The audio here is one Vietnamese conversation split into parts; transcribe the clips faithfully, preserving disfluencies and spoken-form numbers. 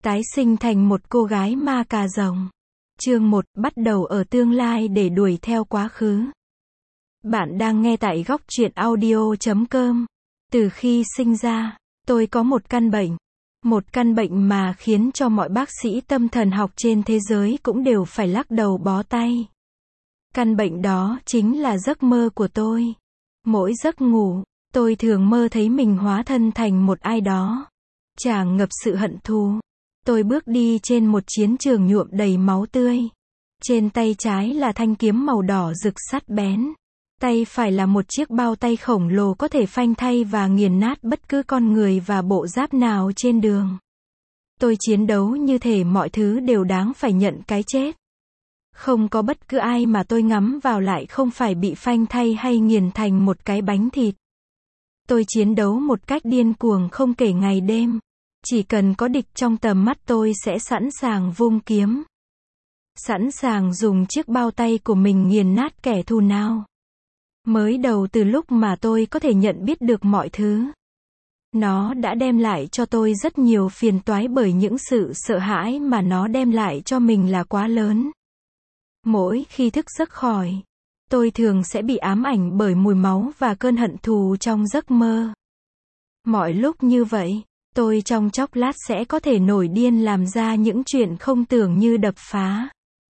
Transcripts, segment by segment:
Tái sinh thành một cô gái ma cà rồng. Chương một, bắt đầu ở tương lai để đuổi theo quá khứ. Bạn đang nghe tại góc truyện audio chấm com. Từ khi sinh ra, tôi có một căn bệnh. Một căn bệnh mà khiến cho mọi bác sĩ tâm thần học trên thế giới cũng đều phải lắc đầu bó tay. Căn bệnh đó chính là giấc mơ của tôi. Mỗi giấc ngủ, tôi thường mơ thấy mình hóa thân thành một ai đó, tràn ngập sự hận thù. Tôi bước đi trên một chiến trường nhuộm đầy máu tươi. Trên tay trái là thanh kiếm màu đỏ rực sắc bén. Tay phải là một chiếc bao tay khổng lồ có thể phanh thay và nghiền nát bất cứ con người và bộ giáp nào trên đường. Tôi chiến đấu như thể mọi thứ đều đáng phải nhận cái chết. Không có bất cứ ai mà tôi ngắm vào lại không phải bị phanh thay hay nghiền thành một cái bánh thịt. Tôi chiến đấu một cách điên cuồng không kể ngày đêm. Chỉ cần có địch trong tầm mắt tôi sẽ sẵn sàng vung kiếm. Sẵn sàng dùng chiếc bao tay của mình nghiền nát kẻ thù nào. Mới đầu từ lúc mà tôi có thể nhận biết được mọi thứ, nó đã đem lại cho tôi rất nhiều phiền toái bởi những sự sợ hãi mà nó đem lại cho mình là quá lớn. Mỗi khi thức giấc khỏi, tôi thường sẽ bị ám ảnh bởi mùi máu và cơn hận thù trong giấc mơ. Mọi lúc như vậy, tôi trong chốc lát sẽ có thể nổi điên làm ra những chuyện không tưởng như đập phá,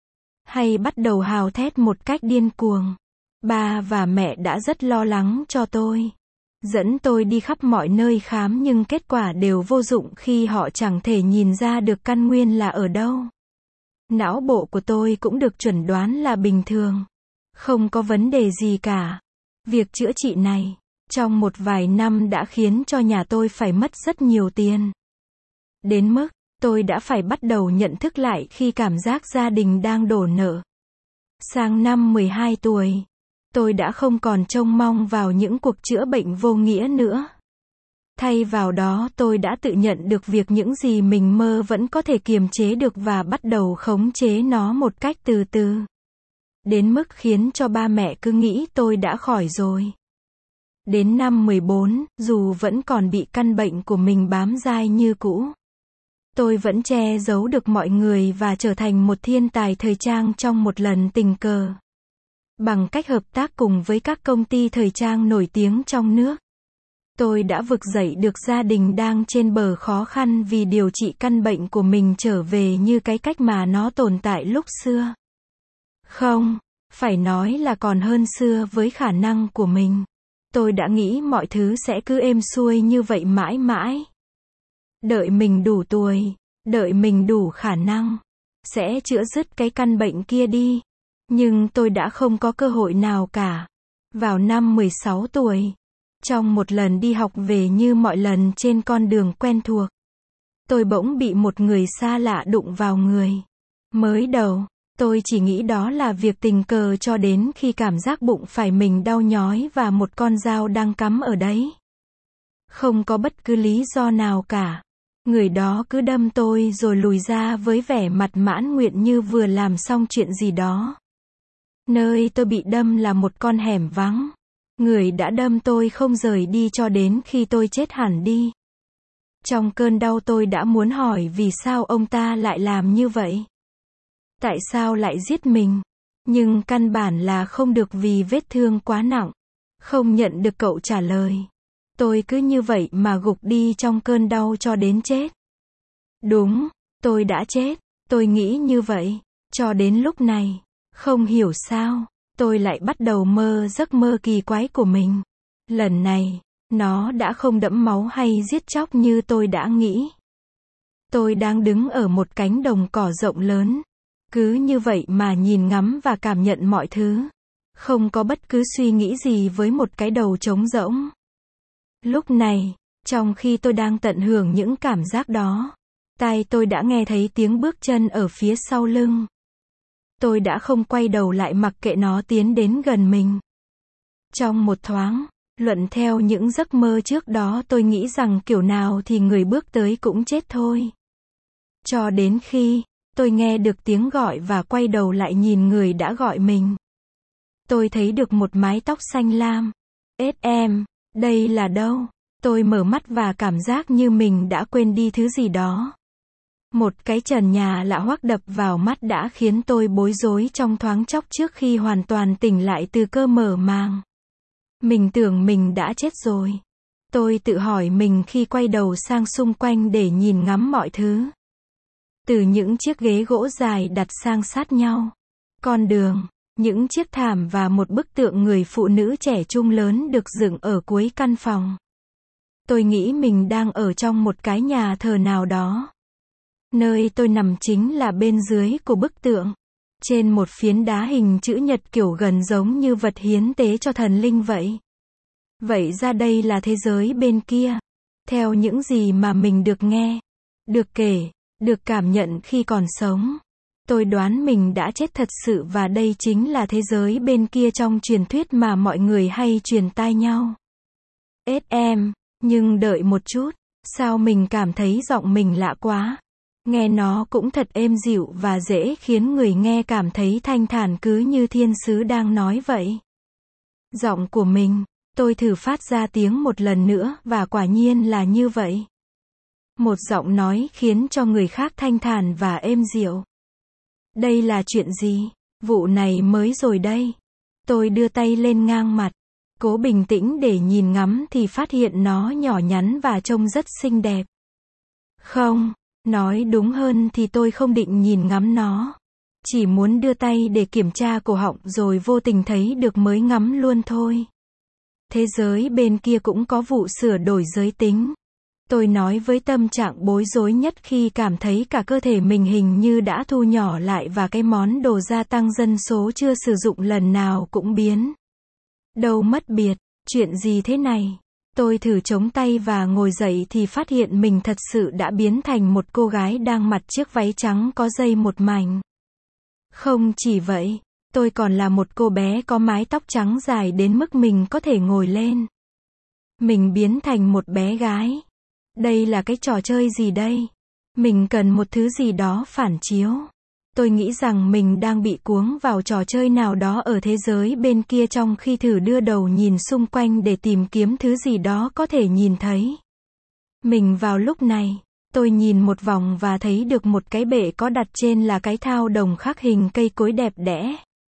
hay bắt đầu hào thét một cách điên cuồng. Ba và mẹ đã rất lo lắng cho tôi, dẫn tôi đi khắp mọi nơi khám nhưng kết quả đều vô dụng khi họ chẳng thể nhìn ra được căn nguyên là ở đâu. Não bộ của tôi cũng được chuẩn đoán là bình thường, không có vấn đề gì cả. Việc chữa trị này, trong một vài năm đã khiến cho nhà tôi phải mất rất nhiều tiền. Đến mức, tôi đã phải bắt đầu nhận thức lại khi cảm giác gia đình đang đổ nợ. Sang năm mười hai tuổi, tôi đã không còn trông mong vào những cuộc chữa bệnh vô nghĩa nữa. Thay vào đó tôi đã tự nhận được việc những gì mình mơ vẫn có thể kiềm chế được và bắt đầu khống chế nó một cách từ từ. Đến mức khiến cho ba mẹ cứ nghĩ tôi đã khỏi rồi. Đến năm mười bốn, dù vẫn còn bị căn bệnh của mình bám dai như cũ, tôi vẫn che giấu được mọi người và trở thành một thiên tài thời trang trong một lần tình cờ. Bằng cách hợp tác cùng với các công ty thời trang nổi tiếng trong nước, tôi đã vực dậy được gia đình đang trên bờ khó khăn vì điều trị căn bệnh của mình trở về như cái cách mà nó tồn tại lúc xưa. Không, phải nói là còn hơn xưa với khả năng của mình. Tôi đã nghĩ mọi thứ sẽ cứ êm xuôi như vậy mãi mãi. Đợi mình đủ tuổi, đợi mình đủ khả năng, sẽ chữa dứt cái căn bệnh kia đi. Nhưng tôi đã không có cơ hội nào cả. Vào năm mười sáu tuổi, trong một lần đi học về như mọi lần trên con đường quen thuộc, tôi bỗng bị một người xa lạ đụng vào người. Mới đầu, tôi chỉ nghĩ đó là việc tình cờ cho đến khi cảm giác bụng phải mình đau nhói và một con dao đang cắm ở đấy. Không có bất cứ lý do nào cả. Người đó cứ đâm tôi rồi lùi ra với vẻ mặt mãn nguyện như vừa làm xong chuyện gì đó. Nơi tôi bị đâm là một con hẻm vắng. Người đã đâm tôi không rời đi cho đến khi tôi chết hẳn đi. Trong cơn đau tôi đã muốn hỏi vì sao ông ta lại làm như vậy. Tại sao lại giết mình? Nhưng căn bản là không được vì vết thương quá nặng. Không nhận được cậu trả lời. Tôi cứ như vậy mà gục đi trong cơn đau cho đến chết. Đúng, tôi đã chết. Tôi nghĩ như vậy. Cho đến lúc này, không hiểu sao, tôi lại bắt đầu mơ giấc mơ kỳ quái của mình. Lần này, nó đã không đẫm máu hay giết chóc như tôi đã nghĩ. Tôi đang đứng ở một cánh đồng cỏ rộng lớn. Cứ như vậy mà nhìn ngắm và cảm nhận mọi thứ. Không có bất cứ suy nghĩ gì với một cái đầu trống rỗng. Lúc này, trong khi tôi đang tận hưởng những cảm giác đó, tai tôi đã nghe thấy tiếng bước chân ở phía sau lưng. Tôi đã không quay đầu lại mặc kệ nó tiến đến gần mình. Trong một thoáng, luận theo những giấc mơ trước đó tôi nghĩ rằng kiểu nào thì người bước tới cũng chết thôi. Cho đến khi, tôi nghe được tiếng gọi và quay đầu lại nhìn người đã gọi mình. Tôi thấy được một mái tóc xanh lam. Ết em, đây là đâu? Tôi mở mắt và cảm giác như mình đã quên đi thứ gì đó. Một cái trần nhà lạ hoắc đập vào mắt đã khiến tôi bối rối trong thoáng chốc trước khi hoàn toàn tỉnh lại từ cơn mơ màng. Mình tưởng mình đã chết rồi. Tôi tự hỏi mình khi quay đầu sang xung quanh để nhìn ngắm mọi thứ. Từ những chiếc ghế gỗ dài đặt sang sát nhau, con đường, những chiếc thảm và một bức tượng người phụ nữ trẻ trung lớn được dựng ở cuối căn phòng. Tôi nghĩ mình đang ở trong một cái nhà thờ nào đó. Nơi tôi nằm chính là bên dưới của bức tượng. Trên một phiến đá hình chữ nhật kiểu gần giống như vật hiến tế cho thần linh vậy. Vậy ra đây là thế giới bên kia. Theo những gì mà mình được nghe, được kể, được cảm nhận khi còn sống. Tôi đoán mình đã chết thật sự và đây chính là thế giới bên kia trong truyền thuyết mà mọi người hay truyền tai nhau. ét em, nhưng đợi một chút, sao mình cảm thấy giọng mình lạ quá. Nghe nó cũng thật êm dịu và dễ khiến người nghe cảm thấy thanh thản cứ như thiên sứ đang nói vậy. Giọng của mình, tôi thử phát ra tiếng một lần nữa và quả nhiên là như vậy. Một giọng nói khiến cho người khác thanh thản và êm dịu. Đây là chuyện gì? Vụ này mới rồi đây. Tôi đưa tay lên ngang mặt, cố bình tĩnh để nhìn ngắm thì phát hiện nó nhỏ nhắn và trông rất xinh đẹp. Không, nói đúng hơn thì tôi không định nhìn ngắm nó. Chỉ muốn đưa tay để kiểm tra cổ họng rồi vô tình thấy được mới ngắm luôn thôi. Thế giới bên kia cũng có vụ sửa đổi giới tính. Tôi nói với tâm trạng bối rối nhất khi cảm thấy cả cơ thể mình hình như đã thu nhỏ lại và cái món đồ gia tăng dân số chưa sử dụng lần nào cũng biến đâu mất biệt. Chuyện gì thế này? Tôi thử chống tay và ngồi dậy thì phát hiện mình thật sự đã biến thành một cô gái đang mặc chiếc váy trắng có dây một mảnh. Không chỉ vậy, tôi còn là một cô bé có mái tóc trắng dài đến mức mình có thể ngồi lên. Mình biến thành một bé gái. Đây là cái trò chơi gì đây? Mình cần một thứ gì đó phản chiếu. Tôi nghĩ rằng mình đang bị cuống vào trò chơi nào đó ở thế giới bên kia trong khi thử đưa đầu nhìn xung quanh để tìm kiếm thứ gì đó có thể nhìn thấy. Mình vào lúc này, tôi nhìn một vòng và thấy được một cái bệ có đặt trên là cái thao đồng khắc hình cây cối đẹp đẽ.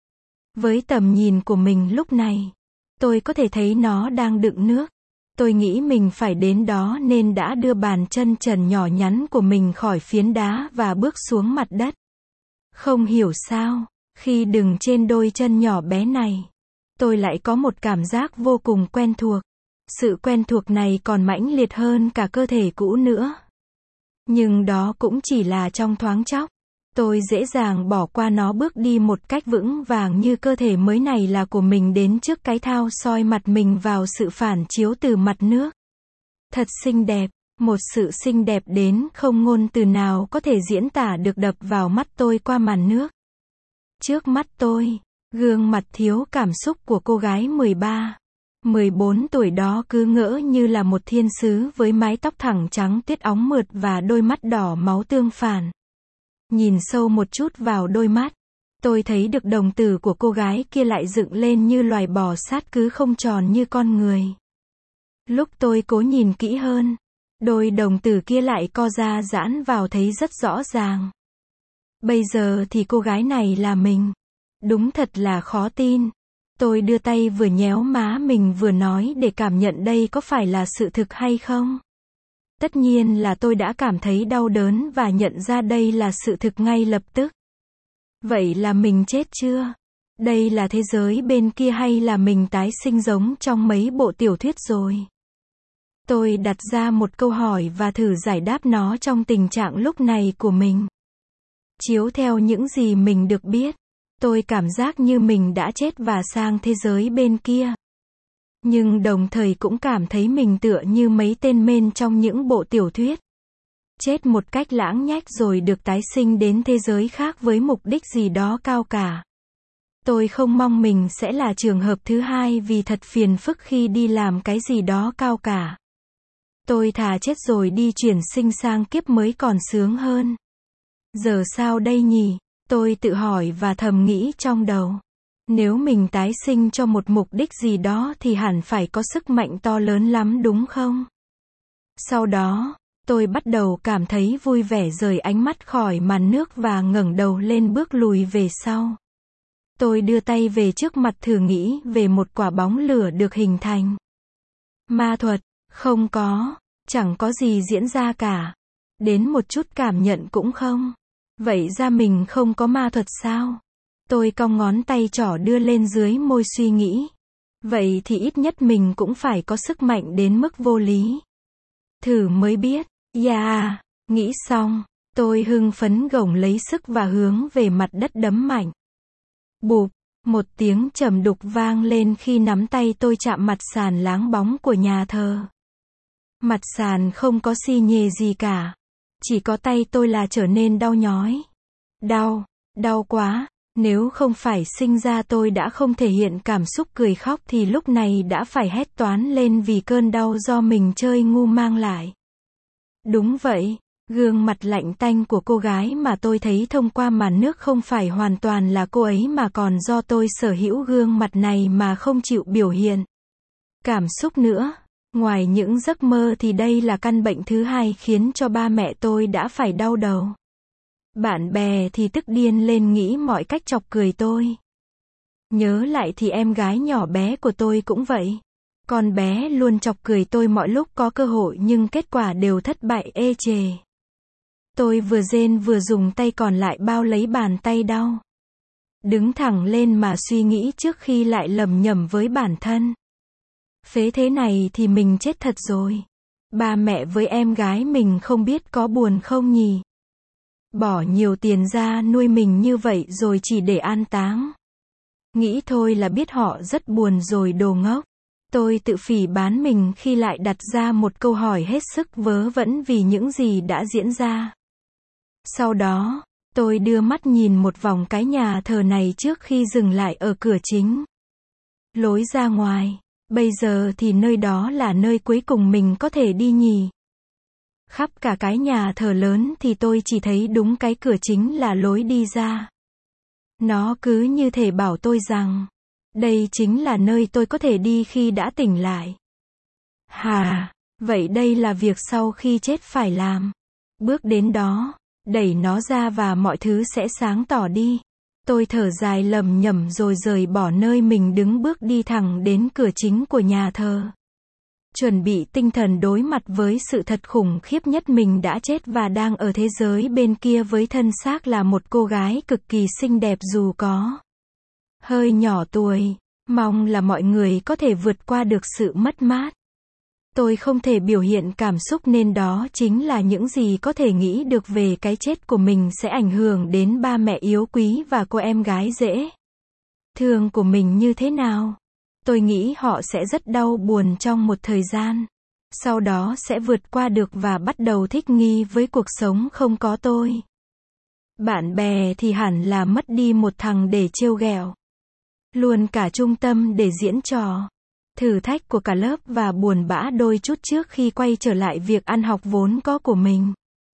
Với tầm nhìn của mình lúc này, tôi có thể thấy nó đang đựng nước. Tôi nghĩ mình phải đến đó nên đã đưa bàn chân trần nhỏ nhắn của mình khỏi phiến đá và bước xuống mặt đất. Không hiểu sao, khi đứng trên đôi chân nhỏ bé này, tôi lại có một cảm giác vô cùng quen thuộc. Sự quen thuộc này còn mãnh liệt hơn cả cơ thể cũ nữa. Nhưng đó cũng chỉ là trong thoáng chốc. Tôi dễ dàng bỏ qua nó bước đi một cách vững vàng như cơ thể mới này là của mình đến trước cái thao soi mặt mình vào sự phản chiếu từ mặt nước. Thật xinh đẹp, một sự xinh đẹp đến không ngôn từ nào có thể diễn tả được đập vào mắt tôi qua màn nước. Trước mắt tôi, gương mặt thiếu cảm xúc của cô gái mười ba, mười bốn tuổi đó cứ ngỡ như là một thiên sứ với mái tóc thẳng trắng tuyết óng mượt và đôi mắt đỏ máu tương phản. Nhìn sâu một chút vào đôi mắt, tôi thấy được đồng tử của cô gái kia lại dựng lên như loài bò sát cứ không tròn như con người. Lúc tôi cố nhìn kỹ hơn, đôi đồng tử kia lại co ra giãn vào thấy rất rõ ràng. Bây giờ thì cô gái này là mình. Đúng thật là khó tin. Tôi đưa tay vừa nhéo má mình vừa nói để cảm nhận đây có phải là sự thực hay không. Tất nhiên là tôi đã cảm thấy đau đớn và nhận ra đây là sự thực ngay lập tức. Vậy là mình chết chưa? Đây là thế giới bên kia hay là mình tái sinh giống trong mấy bộ tiểu thuyết rồi? Tôi đặt ra một câu hỏi và thử giải đáp nó trong tình trạng lúc này của mình. Chiếu theo những gì mình được biết, tôi cảm giác như mình đã chết và sang thế giới bên kia. Nhưng đồng thời cũng cảm thấy mình tựa như mấy tên mên trong những bộ tiểu thuyết. Chết một cách lãng nhách rồi được tái sinh đến thế giới khác với mục đích gì đó cao cả. Tôi không mong mình sẽ là trường hợp thứ hai vì thật phiền phức khi đi làm cái gì đó cao cả. Tôi thà chết rồi đi chuyển sinh sang kiếp mới còn sướng hơn. Giờ sao đây nhỉ? Tôi tự hỏi và thầm nghĩ trong đầu. Nếu mình tái sinh cho một mục đích gì đó thì hẳn phải có sức mạnh to lớn lắm đúng không? Sau đó, Tôi bắt đầu cảm thấy vui vẻ rời ánh mắt khỏi màn nước và ngẩng đầu lên bước lùi về sau. Tôi đưa tay về trước mặt thử nghĩ về một quả bóng lửa được hình thành. Ma thuật, không có, chẳng có gì diễn ra cả. Đến một chút cảm nhận cũng không. Vậy ra mình không có ma thuật sao? Tôi cong ngón tay trỏ đưa lên dưới môi suy nghĩ. Vậy thì ít nhất mình cũng phải có sức mạnh đến mức vô lý. Thử mới biết. Yeah, nghĩ xong, tôi hưng phấn gồng lấy sức và hướng về mặt đất đấm mạnh. Bụp, một tiếng trầm đục vang lên khi nắm tay tôi chạm mặt sàn láng bóng của nhà thờ. Mặt sàn không có xi nhê gì cả. Chỉ có tay tôi là trở nên đau nhói. Đau, đau quá. Nếu không phải sinh ra tôi đã không thể hiện cảm xúc cười khóc thì lúc này đã phải hét toán lên vì cơn đau do mình chơi ngu mang lại. Đúng vậy, gương mặt lạnh tanh của cô gái mà tôi thấy thông qua màn nước không phải hoàn toàn là cô ấy mà còn do tôi sở hữu gương mặt này mà không chịu biểu hiện cảm xúc nữa. Ngoài những giấc mơ thì đây là căn bệnh thứ hai khiến cho ba mẹ tôi đã phải đau đầu. Bạn bè thì tức điên lên nghĩ mọi cách chọc cười tôi. Nhớ lại thì em gái nhỏ bé của tôi cũng vậy. Con bé luôn chọc cười tôi mọi lúc có cơ hội nhưng kết quả đều thất bại ê chề. Tôi vừa rên vừa dùng tay còn lại bao lấy bàn tay đau. Đứng thẳng lên mà suy nghĩ trước khi lại lầm nhầm với bản thân. Phế thế này thì mình chết thật rồi. Ba mẹ với em gái mình không biết có buồn không nhỉ? Bỏ nhiều tiền ra nuôi mình như vậy rồi chỉ để an táng. Nghĩ thôi là biết họ rất buồn rồi đồ ngốc. Tôi tự phỉ báng mình khi lại đặt ra một câu hỏi hết sức vớ vẩn vì những gì đã diễn ra. Sau đó, tôi đưa mắt nhìn một vòng cái nhà thờ này trước khi dừng lại ở cửa chính. Lối ra ngoài, bây giờ thì nơi đó là nơi cuối cùng mình có thể đi nhỉ. Khắp cả cái nhà thờ lớn thì tôi chỉ thấy đúng cái cửa chính là lối đi ra. Nó cứ như thể bảo tôi rằng, đây chính là nơi tôi có thể đi khi đã tỉnh lại. Hà, vậy đây là việc sau khi chết phải làm. Bước đến đó, đẩy nó ra và mọi thứ sẽ sáng tỏ đi. Tôi thở dài lầm nhầm rồi rời bỏ nơi mình đứng bước đi thẳng đến cửa chính của nhà thờ. Chuẩn bị tinh thần đối mặt với sự thật khủng khiếp nhất mình đã chết và đang ở thế giới bên kia với thân xác là một cô gái cực kỳ xinh đẹp dù có hơi nhỏ tuổi. Mong là mọi người có thể vượt qua được sự mất mát. Tôi không thể biểu hiện cảm xúc nên đó chính là những gì có thể nghĩ được về cái chết của mình sẽ ảnh hưởng đến ba mẹ yếu quý và cô em gái dễ thương của mình như thế nào. Tôi nghĩ họ sẽ rất đau buồn trong một thời gian. Sau đó sẽ vượt qua được và bắt đầu thích nghi với cuộc sống không có tôi. Bạn bè thì hẳn là mất đi một thằng để trêu ghẹo. Luôn cả trung tâm để diễn trò. Thử thách của cả lớp và buồn bã đôi chút trước khi quay trở lại việc ăn học vốn có của mình.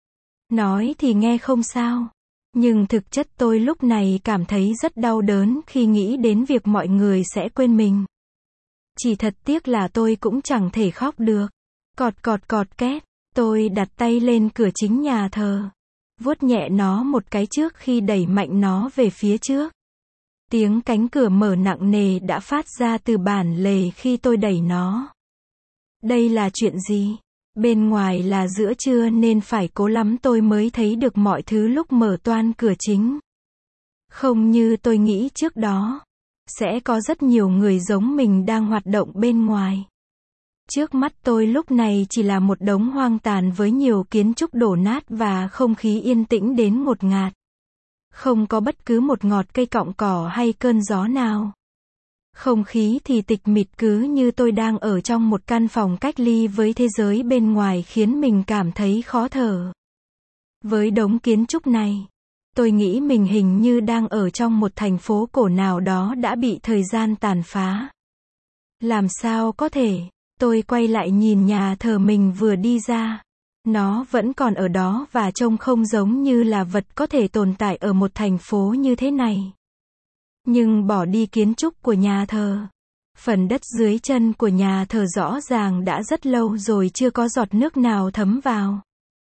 Nói thì nghe không sao. Nhưng thực chất tôi lúc này cảm thấy rất đau đớn khi nghĩ đến việc mọi người sẽ quên mình. Chỉ thật tiếc là tôi cũng chẳng thể khóc được. Cọt cọt cọt két, tôi đặt tay lên cửa chính nhà thờ. Vuốt nhẹ nó một cái trước khi đẩy mạnh nó về phía trước. Tiếng cánh cửa mở nặng nề đã phát ra từ bản lề khi tôi đẩy nó. Đây là chuyện gì? Bên ngoài là giữa trưa nên phải cố lắm tôi mới thấy được mọi thứ lúc mở toang cửa chính. Không như tôi nghĩ trước đó. Sẽ có rất nhiều người giống mình đang hoạt động bên ngoài. Trước mắt tôi lúc này chỉ là một đống hoang tàn với nhiều kiến trúc đổ nát và không khí yên tĩnh đến ngột ngạt. Không có bất cứ một ngọt cây cọng cỏ hay cơn gió nào. Không khí thì tịch mịch cứ như tôi đang ở trong một căn phòng cách ly với thế giới bên ngoài khiến mình cảm thấy khó thở. Với đống kiến trúc này, tôi nghĩ mình hình như đang ở trong một thành phố cổ nào đó đã bị thời gian tàn phá. Làm sao có thể? Tôi quay lại nhìn nhà thờ mình vừa đi ra. Nó vẫn còn ở đó và trông không giống như là vật có thể tồn tại ở một thành phố như thế này. Nhưng bỏ đi kiến trúc của nhà thờ. Phần đất dưới chân của nhà thờ rõ ràng đã rất lâu rồi chưa có giọt nước nào thấm vào.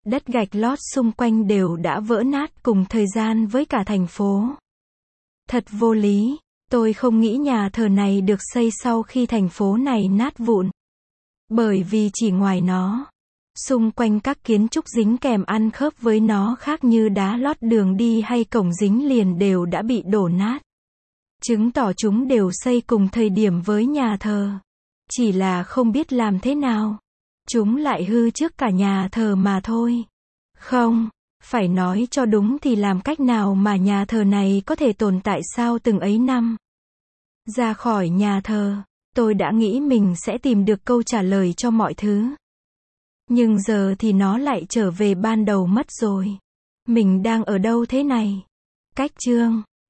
Đất gạch lót xung quanh đều đã vỡ nát cùng thời gian với cả thành phố. Thật vô lý, tôi không nghĩ nhà thờ này được xây sau khi thành phố này nát vụn. Bởi vì chỉ ngoài nó, xung quanh các kiến trúc dính kèm ăn khớp với nó khác như đá lót đường đi hay cổng dính liền đều đã bị đổ nát. Chứng tỏ chúng đều xây cùng thời điểm với nhà thờ. Chỉ là không biết làm thế nào. Chúng lại hư trước cả nhà thờ mà thôi. Không, phải nói cho đúng thì làm cách nào mà nhà thờ này có thể tồn tại sau từng ấy năm. Ra khỏi nhà thờ, tôi đã nghĩ mình sẽ tìm được câu trả lời cho mọi thứ. Nhưng giờ thì nó lại trở về ban đầu mất rồi. Mình đang ở đâu thế này? Cách chương